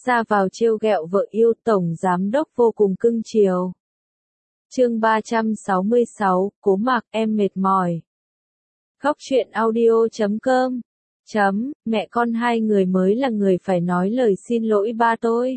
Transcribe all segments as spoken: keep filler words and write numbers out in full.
ra vào trêu ghẹo vợ yêu, tổng giám đốc vô cùng cưng chiều. Chương ba trăm sáu mươi sáu, Cố Mạc, em mệt mỏi. Góc truyện audio chấm com chấm, mẹ con hai người mới là người phải nói lời xin lỗi ba tôi.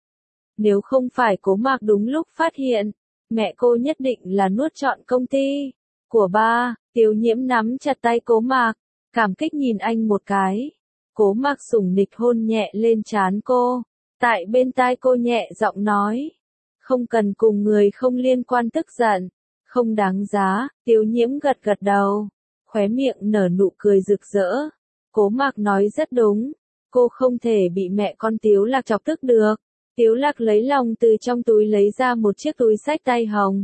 Nếu không phải Cố Mạc đúng lúc phát hiện, mẹ cô nhất định là nuốt trọn công ty của ba. Tiêu Nhiễm nắm chặt tay Cố Mạc, cảm kích nhìn anh một cái. Cố Mạc sủng nịch hôn nhẹ lên trán cô, tại bên tai cô nhẹ giọng nói, không cần cùng người không liên quan tức giận, không đáng giá. Tiêu Nhiễm gật gật đầu, khóe miệng nở nụ cười rực rỡ. Cố Mạc nói rất đúng, cô không thể bị mẹ con Tiếu Lạc chọc tức được. Tiếu Lạc lấy lòng từ trong túi lấy ra một chiếc túi xách tay hồng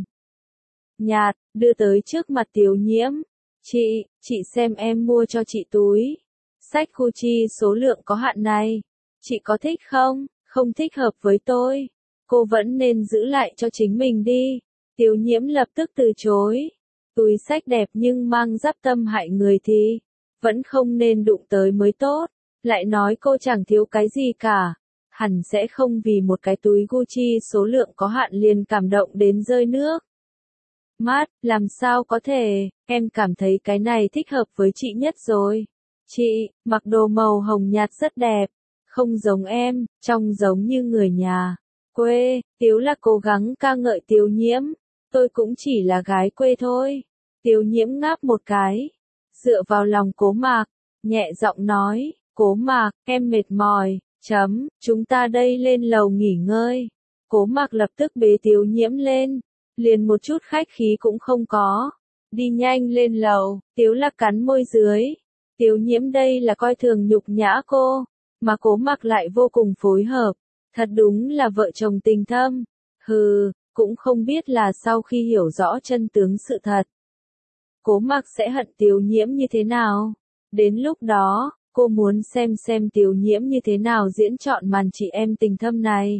nhạt, đưa tới trước mặt Tiêu Nhiễm. Chị, chị xem em mua cho chị túi xách Gucci số lượng có hạn này. Chị có thích không? Không thích hợp với tôi. Cô vẫn nên giữ lại cho chính mình đi. Tiêu Nhiễm lập tức từ chối. Túi xách đẹp nhưng mang giáp tâm hại người thì vẫn không nên đụng tới mới tốt. Lại nói cô chẳng thiếu cái gì cả. Hẳn sẽ không vì một cái túi Gucci số lượng có hạn liền cảm động đến rơi nước mắt, làm sao có thể, em cảm thấy cái này thích hợp với chị nhất rồi. Chị, mặc đồ màu hồng nhạt rất đẹp, không giống em, trông giống như người nhà quê. Tiếu Lạc cố gắng ca ngợi Tiêu Nhiễm, tôi cũng chỉ là gái quê thôi. Tiêu Nhiễm ngáp một cái, dựa vào lòng Cố Mạc, nhẹ giọng nói, Cố Mạc, em mệt mỏi, chấm, chúng ta đây lên lầu nghỉ ngơi. Cố Mạc lập tức bế Tiêu Nhiễm lên, liền một chút khách khí cũng không có. Đi nhanh lên lầu. Tiếu Lạc cắn môi dưới. Tiêu Nhiễm đây là coi thường nhục nhã cô, mà Cố Mạc lại vô cùng phối hợp. Thật đúng là vợ chồng tình thâm. Hừ, cũng không biết là sau khi hiểu rõ chân tướng sự thật, Cố Mạc sẽ hận Tiêu Nhiễm như thế nào. Đến lúc đó, cô muốn xem xem Tiêu Nhiễm như thế nào diễn trọn màn chị em tình thâm này.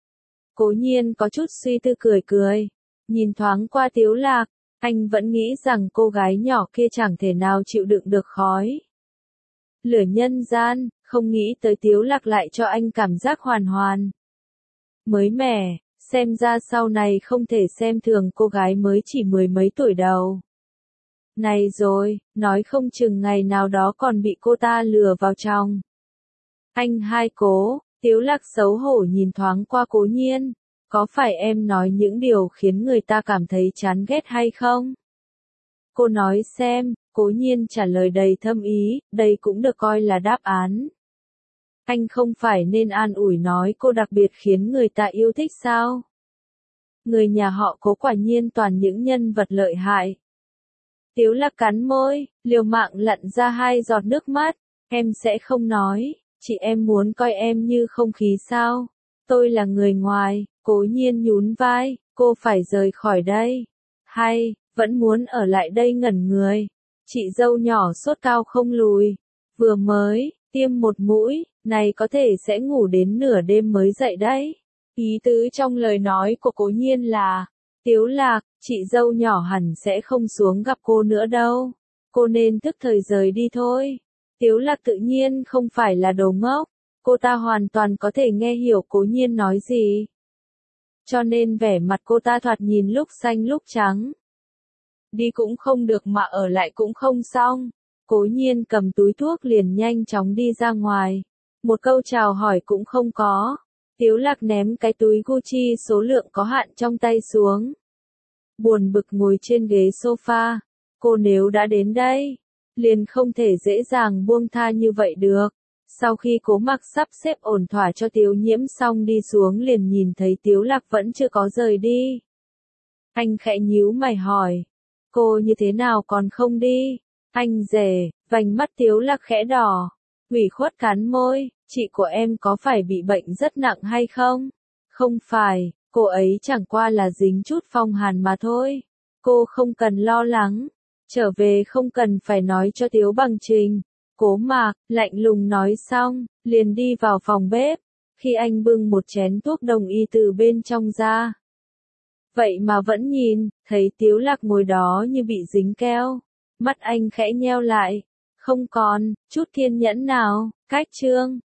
Cố Nhiên có chút suy tư cười cười, nhìn thoáng qua Tiếu Lạc, anh vẫn nghĩ rằng cô gái nhỏ kia chẳng thể nào chịu đựng được khói lửa nhân gian, không nghĩ tới Tiếu Lạc lại cho anh cảm giác hoàn hoàn mới mẻ. Xem ra sau này không thể xem thường cô gái mới chỉ mười mấy tuổi đầu này rồi, nói không chừng ngày nào đó còn bị cô ta lừa vào trong. Anh hai Cố. Tiếu Lạc xấu hổ nhìn thoáng qua Cố Nhiên, có phải em nói những điều khiến người ta cảm thấy chán ghét hay không? Cô nói xem. Cố Nhiên trả lời đầy thâm ý, đây cũng được coi là đáp án. Anh không phải nên an ủi nói cô đặc biệt khiến người ta yêu thích sao? Người nhà họ Cố quả nhiên toàn những nhân vật lợi hại. Tiếu Lạc cắn môi, liều mạng lặn ra hai giọt nước mắt. Em sẽ không nói, chị em muốn coi em như không khí sao? Tôi là người ngoài. Cố Nhiên nhún vai, cô phải rời khỏi đây. Hay, vẫn muốn ở lại đây ngẩn người. Chị dâu nhỏ sốt cao không lùi. Vừa mới tiêm một mũi, này có thể sẽ ngủ đến nửa đêm mới dậy đấy. Ý tứ trong lời nói của Cố Nhiên là, Tiếu Lạc, chị dâu nhỏ hẳn sẽ không xuống gặp cô nữa đâu. Cô nên thức thời rời đi thôi. Tiếu Lạc tự nhiên không phải là đồ ngốc. Cô ta hoàn toàn có thể nghe hiểu Cố Nhiên nói gì. Cho nên vẻ mặt cô ta thoạt nhìn lúc xanh lúc trắng. Đi cũng không được mà ở lại cũng không xong. Cố Nhiên cầm túi thuốc liền nhanh chóng đi ra ngoài. Một câu chào hỏi cũng không có. Tiếu Lạc ném cái túi Gucci số lượng có hạn trong tay xuống. Buồn bực ngồi trên ghế sofa. Cô nếu đã đến đây, liền không thể dễ dàng buông tha như vậy được. Sau khi Cố Mạc sắp xếp ổn thỏa cho Tiêu Nhiễm xong đi xuống liền nhìn thấy Tiếu Lạc vẫn chưa có rời đi. Anh khẽ nhíu mày hỏi, cô như thế nào còn không đi? Anh rể. Vành mắt Tiếu Lạc khẽ đỏ, ủy khuất cắn môi, chị của em có phải bị bệnh rất nặng hay không? Không phải, cô ấy chẳng qua là dính chút phong hàn mà thôi. Cô không cần lo lắng, trở về không cần phải nói cho Tiếu Bằng Trình. Cố Mạc lạnh lùng nói xong, liền đi vào phòng bếp. Khi anh bưng một chén thuốc đông y từ bên trong ra, vậy mà vẫn nhìn, thấy Tiếu Lạc ngồi đó như bị dính keo. Mắt anh khẽ nheo lại, không còn chút kiên nhẫn nào. Cách chương